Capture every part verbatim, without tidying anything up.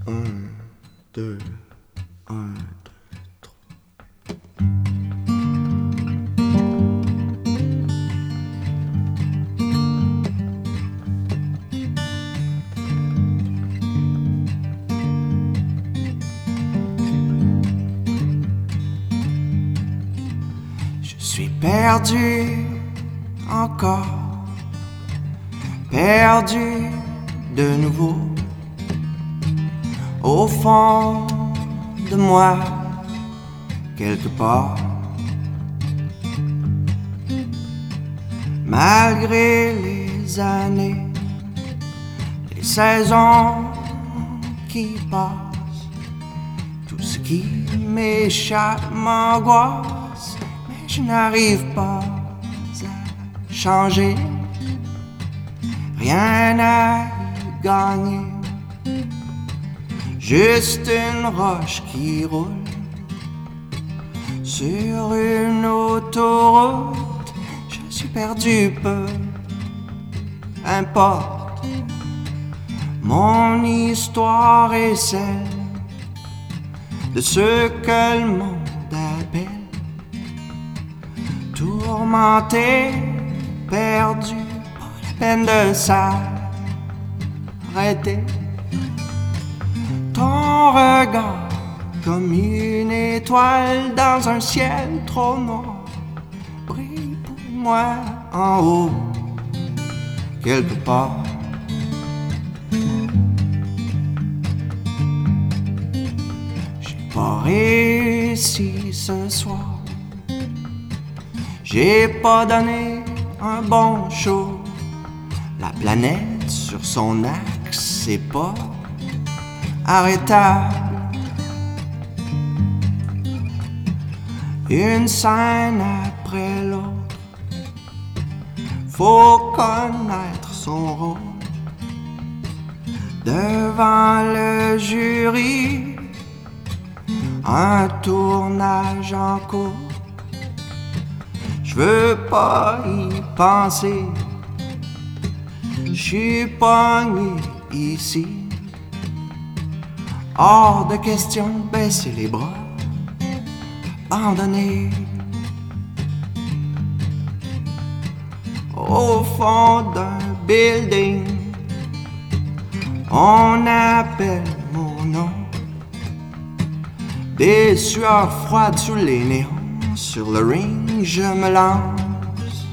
Un, deux, un, deux, trois. Je suis perdu encore, perdu de nouveau. Au fond de moi, quelque part, malgré les années, les saisons qui passent, tout ce qui m'échappe m'angoisse, mais je n'arrive pas à changer, rien à y gagner. Juste une roche qui roule sur une autoroute. Je suis perdu, peu importe. Mon histoire est celle de ce que le monde appelle tourmenté, perdu, pas la peine de s'arrêter. Ton regard comme une étoile dans un ciel trop noir brille pour moi en haut, quelque part. J'ai pas réussi ce soir, j'ai pas donné un bon show. La planète sur son axe, c'est pas arrêtable. Une scène après l'autre, faut connaître son rôle. Devant le jury, un tournage en cours. Je veux pas y penser, j'suis pogné ici. Hors de question de baisser les bras, abandonner. Au fond d'un building, on appelle mon nom. Des sueurs froides sous les néons, sur le ring je me lance.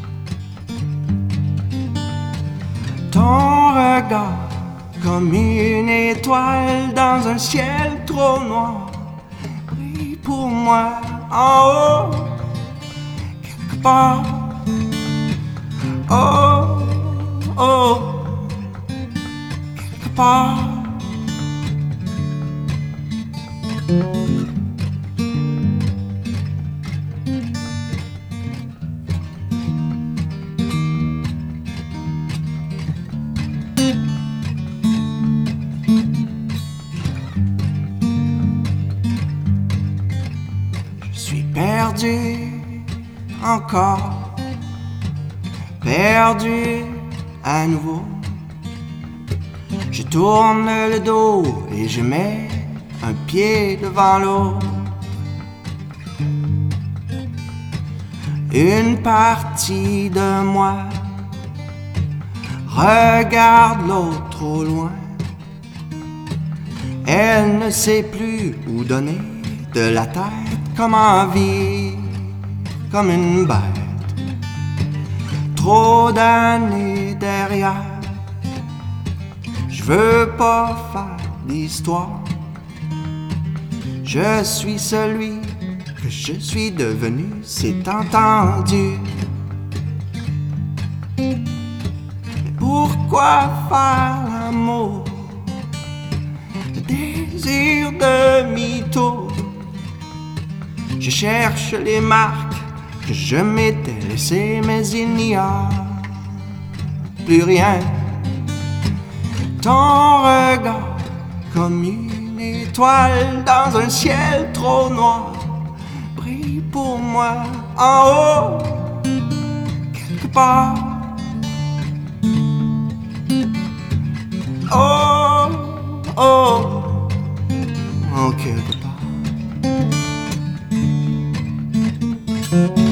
Ton regard comme une étoile dans un ciel trop noir brille pour moi en haut, quelque part. Oh, oh, quelque part. Perdu encore, perdu à nouveau. Je tourne le dos et je mets un pied devant l'autre. Une partie de moi regarde l'autre au loin. Elle ne sait plus où donner de la tête, comment vivre comme une bête. Trop d'années derrière, je veux pas faire d'histoire. Je suis celui que je suis devenu, c'est entendu. Mais pourquoi faire l'amour? Le désir de mytho. Je cherche les marques que je m'étais laissées, mais il n'y a plus rien. Ton regard comme une étoile dans un ciel trop noir brille pour moi en haut, quelque part. Oh, oh, quelque part.